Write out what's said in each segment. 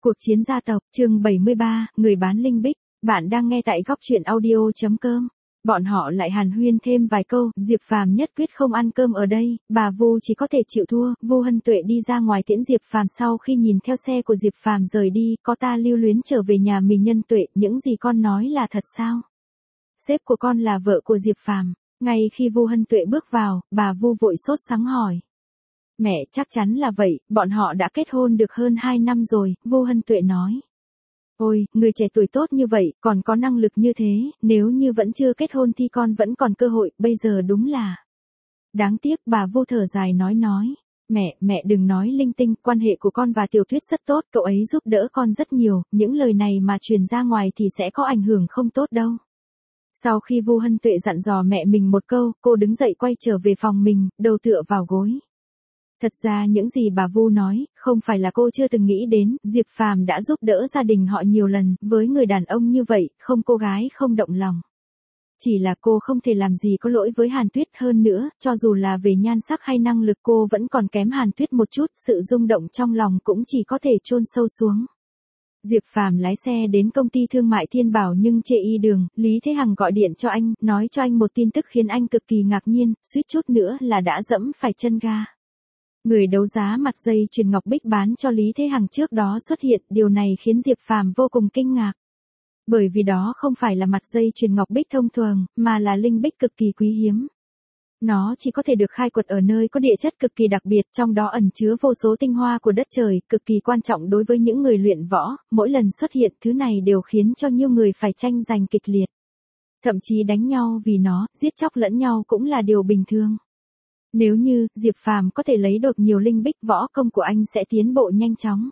Cuộc chiến gia tộc, chương 73, người bán linh bích. Bạn đang nghe tại góc truyện audio.com. Bọn họ lại hàn huyên thêm vài câu, Diệp Phàm nhất quyết không ăn cơm ở đây, bà Vu chỉ có thể chịu thua. Vu Hân Tuệ đi ra ngoài tiễn Diệp Phàm, sau khi nhìn theo xe của Diệp Phàm rời đi, có ta lưu luyến trở về nhà mình. Nhân Tuệ, những gì con nói là thật sao? Sếp của con là vợ của Diệp Phàm. Ngay khi Vu Hân Tuệ bước vào, bà Vu vội sốt sắng hỏi. Mẹ, chắc chắn là vậy, bọn họ đã kết hôn được hơn 2 năm rồi, Vu Hân Tuệ nói. Ôi, người trẻ tuổi tốt như vậy, còn có năng lực như thế, nếu như vẫn chưa kết hôn thì con vẫn còn cơ hội, bây giờ đúng là. Đáng tiếc, bà Vu thở dài nói. Mẹ đừng nói linh tinh, quan hệ của con và Tiểu Tuyết rất tốt, cậu ấy giúp đỡ con rất nhiều, những lời này mà truyền ra ngoài thì sẽ có ảnh hưởng không tốt đâu. Sau khi Vu Hân Tuệ dặn dò mẹ mình một câu, cô đứng dậy quay trở về phòng mình, đầu tựa vào gối. Thật ra những gì bà Vu nói, không phải là cô chưa từng nghĩ đến, Diệp Phàm đã giúp đỡ gia đình họ nhiều lần, với người đàn ông như vậy, không cô gái không động lòng. Chỉ là cô không thể làm gì có lỗi với Hàn Tuyết, hơn nữa, cho dù là về nhan sắc hay năng lực cô vẫn còn kém Hàn Tuyết một chút, sự rung động trong lòng cũng chỉ có thể chôn sâu xuống. Diệp Phàm lái xe đến công ty thương mại Thiên Bảo nhưng chê y đường, Lý Thế Hằng gọi điện cho anh, nói cho anh một tin tức khiến anh cực kỳ ngạc nhiên, suýt chút nữa là đã dẫm phải chân ga. Người đấu giá mặt dây chuyền ngọc bích bán cho Lý Thế Hằng trước đó xuất hiện, điều này khiến Diệp Phàm vô cùng kinh ngạc. Bởi vì đó không phải là mặt dây chuyền ngọc bích thông thường, mà là linh bích cực kỳ quý hiếm. Nó chỉ có thể được khai quật ở nơi có địa chất cực kỳ đặc biệt, trong đó ẩn chứa vô số tinh hoa của đất trời, cực kỳ quan trọng đối với những người luyện võ, mỗi lần xuất hiện thứ này đều khiến cho nhiều người phải tranh giành kịch liệt. Thậm chí đánh nhau vì nó, giết chóc lẫn nhau cũng là điều bình thường. Nếu như Diệp Phàm có thể lấy được nhiều linh bích, võ công của anh sẽ tiến bộ nhanh chóng.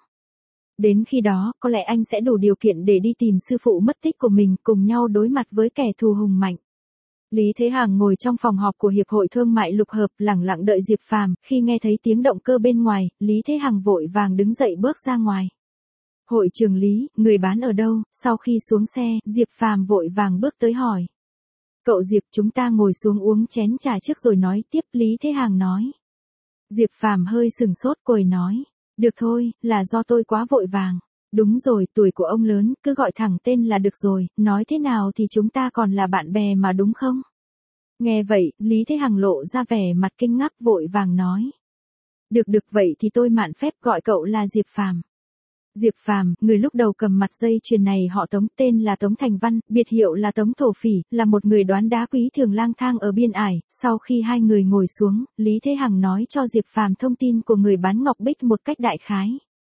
Đến khi đó, có lẽ anh sẽ đủ điều kiện để đi tìm sư phụ mất tích của mình, cùng nhau đối mặt với kẻ thù hùng mạnh. Lý Thế Hằng ngồi trong phòng họp của Hiệp hội Thương mại Lục Hợp, lẳng lặng đợi Diệp Phàm. Khi nghe thấy tiếng động cơ bên ngoài, Lý Thế Hằng vội vàng đứng dậy bước ra ngoài. Hội trưởng Lý, người bán ở đâu? Sau khi xuống xe, Diệp Phàm vội vàng bước tới hỏi. Cậu Diệp, chúng ta ngồi xuống uống chén trà trước rồi nói tiếp, Lý Thế Hằng nói. Diệp Phàm hơi sừng sốt cười nói. Được thôi, là do tôi quá vội vàng. Đúng rồi, tuổi của ông lớn, cứ gọi thẳng tên là được rồi, nói thế nào thì chúng ta còn là bạn bè mà đúng không? Nghe vậy, Lý Thế Hằng lộ ra vẻ mặt kinh ngạc vội vàng nói. Được vậy thì tôi mạn phép gọi cậu là Diệp Phàm. Diệp Phàm, người lúc đầu cầm mặt dây chuyền này họ Tống, tên là Tống Thành Văn, biệt hiệu là Tống Thổ Phỉ, là một người đoán đá quý thường lang thang ở biên ải. Sau khi hai người ngồi xuống, Lý Thế Hằng nói cho Diệp Phàm thông tin của người bán ngọc bích một cách đại khái.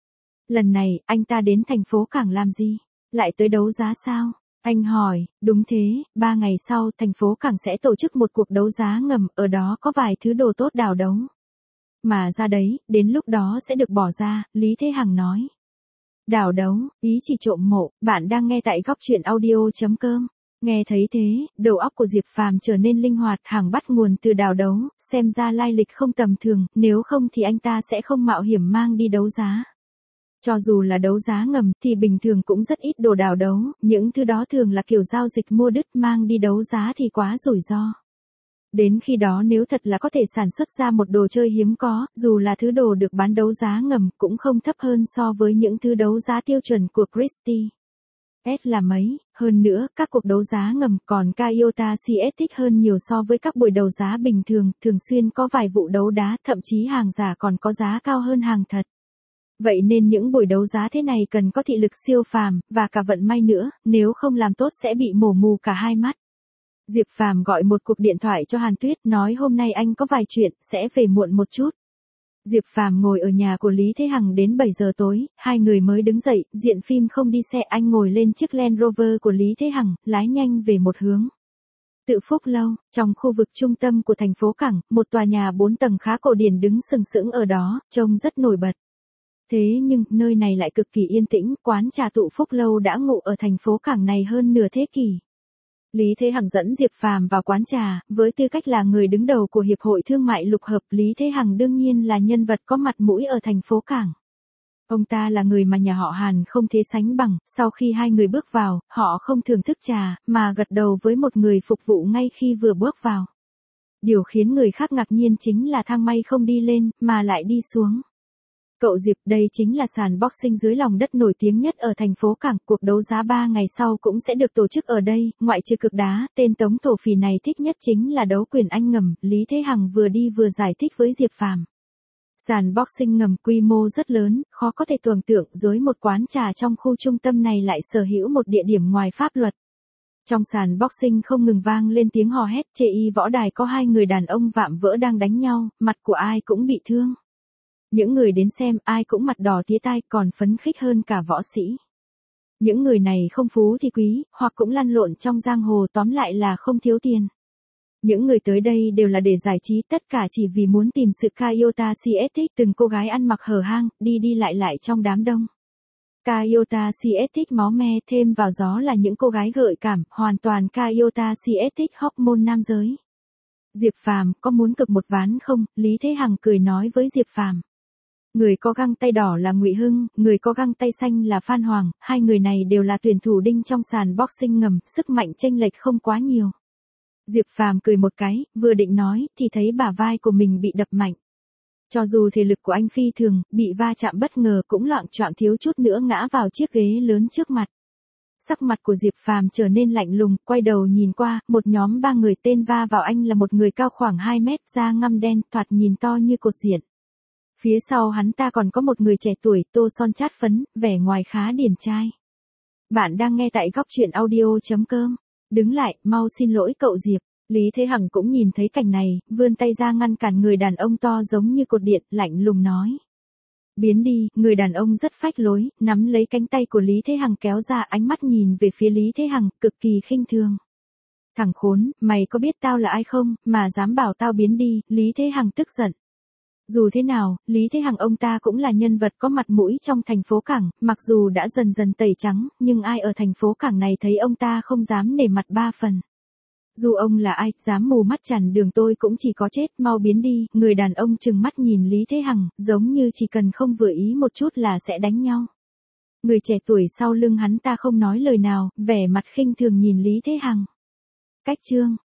Lần này, anh ta đến thành phố Cảng làm gì? Lại tới đấu giá sao? Anh hỏi, đúng thế, 3 ngày sau, thành phố Cảng sẽ tổ chức một cuộc đấu giá ngầm, ở đó có vài thứ đồ tốt đào đấu. Mà ra đấy, đến lúc đó sẽ được bỏ ra, Lý Thế Hằng nói. Đào đấu, ý chỉ trộm mộ, bạn đang nghe tại góc truyện audio.com. Nghe thấy thế, đầu óc của Diệp Phàm trở nên linh hoạt, hàng bắt nguồn từ đào đấu, xem ra lai lịch không tầm thường, nếu không thì anh ta sẽ không mạo hiểm mang đi đấu giá. Cho dù là đấu giá ngầm thì bình thường cũng rất ít đồ đào đấu, những thứ đó thường là kiểu giao dịch mua đứt, mang đi đấu giá thì quá rủi ro. Đến khi đó nếu thật là có thể sản xuất ra một đồ chơi hiếm có, dù là thứ đồ được bán đấu giá ngầm cũng không thấp hơn so với những thứ đấu giá tiêu chuẩn của Christie S là mấy, hơn nữa, các cuộc đấu giá ngầm còn Toyota CS thích hơn nhiều so với các buổi đấu giá bình thường, thường xuyên có vài vụ đấu đá, thậm chí hàng giả còn có giá cao hơn hàng thật. Vậy nên những buổi đấu giá thế này cần có thị lực siêu phàm, và cả vận may nữa, nếu không làm tốt sẽ bị mổ mù cả hai mắt. Diệp Phàm gọi một cuộc điện thoại cho Hàn Tuyết, nói hôm nay anh có vài chuyện, sẽ về muộn một chút. Diệp Phàm ngồi ở nhà của Lý Thế Hằng đến 7 giờ tối, hai người mới đứng dậy, diện phim không đi xe, anh ngồi lên chiếc Land Rover của Lý Thế Hằng, lái nhanh về một hướng. Tự Phúc Lâu, trong khu vực trung tâm của thành phố Cảng, một tòa nhà 4 tầng khá cổ điển đứng sừng sững ở đó, trông rất nổi bật. Thế nhưng, nơi này lại cực kỳ yên tĩnh, quán trà Tự Phúc Lâu đã ngụ ở thành phố Cảng này hơn nửa thế kỷ. Lý Thế Hằng dẫn Diệp Phàm vào quán trà, với tư cách là người đứng đầu của Hiệp hội Thương mại Lục Hợp, Lý Thế Hằng đương nhiên là nhân vật có mặt mũi ở thành phố Cảng. Ông ta là người mà nhà họ Hàn không thể sánh bằng, sau khi hai người bước vào, họ không thưởng thức trà, mà gật đầu với một người phục vụ ngay khi vừa bước vào. Điều khiến người khác ngạc nhiên chính là thang máy không đi lên, mà lại đi xuống. Cậu Diệp, đây chính là sàn boxing dưới lòng đất nổi tiếng nhất ở thành phố Cảng, cuộc đấu giá 3 ngày sau cũng sẽ được tổ chức ở đây, ngoại trừ cực đá, tên Tống thổ phỉ này thích nhất chính là đấu quyền anh ngầm, Lý Thế Hằng vừa đi vừa giải thích với Diệp Phàm. Sàn boxing ngầm quy mô rất lớn, khó có thể tưởng tượng dối một quán trà trong khu trung tâm này lại sở hữu một địa điểm ngoài pháp luật. Trong sàn boxing không ngừng vang lên tiếng hò hét, chê y võ đài có 2 người đàn ông vạm vỡ đang đánh nhau, mặt của ai cũng bị thương. Những người đến xem ai cũng mặt đỏ tía tai còn phấn khích hơn cả võ sĩ. Những người này không phú thì quý, hoặc cũng lăn lộn trong giang hồ, tóm lại là không thiếu tiền. Những người tới đây đều là để giải trí, tất cả chỉ vì muốn tìm sự Kayota Sietich, từng cô gái ăn mặc hở hang, đi đi lại trong đám đông. Kayota Sietich máu me, thêm vào gió là những cô gái gợi cảm, hoàn toàn Kayota Sietich hormone nam giới. Diệp Phàm, có muốn cực một ván không? Lý Thế Hằng cười nói với Diệp Phàm. Người có găng tay đỏ là Ngụy Hưng, người có găng tay xanh là Phan Hoàng, hai người này đều là tuyển thủ đinh trong sàn boxing ngầm, sức mạnh chênh lệch không quá nhiều. Diệp Phàm cười một cái, vừa định nói, thì thấy bả vai của mình bị đập mạnh. Cho dù thể lực của anh phi thường, bị va chạm bất ngờ cũng loạng choạng thiếu chút nữa ngã vào chiếc ghế lớn trước mặt. Sắc mặt của Diệp Phàm trở nên lạnh lùng, quay đầu nhìn qua, một nhóm 3 người tên va vào anh là một người cao khoảng 2 mét, da ngăm đen, thoạt nhìn to như cột diện. Phía sau hắn ta còn có một người trẻ tuổi, tô son chát phấn, vẻ ngoài khá điển trai. Bạn đang nghe tại góc truyện audio.com. Đứng lại, mau xin lỗi cậu Diệp. Lý Thế Hằng cũng nhìn thấy cảnh này, vươn tay ra ngăn cản người đàn ông to giống như cột điện, lạnh lùng nói. Biến đi, người đàn ông rất phách lối, nắm lấy cánh tay của Lý Thế Hằng kéo ra, ánh mắt nhìn về phía Lý Thế Hằng, cực kỳ khinh thường. Thằng khốn, mày có biết tao là ai không, mà dám bảo tao biến đi, Lý Thế Hằng tức giận. Dù thế nào, Lý Thế Hằng ông ta cũng là nhân vật có mặt mũi trong thành phố Cảng, mặc dù đã dần dần tẩy trắng, nhưng ai ở thành phố Cảng này thấy ông ta không dám nể mặt 3 phần. Dù ông là ai, dám mù mắt chặn đường tôi cũng chỉ có chết, mau biến đi, người đàn ông trừng mắt nhìn Lý Thế Hằng, giống như chỉ cần không vừa ý một chút là sẽ đánh nhau. Người trẻ tuổi sau lưng hắn ta không nói lời nào, vẻ mặt khinh thường nhìn Lý Thế Hằng. Cách chương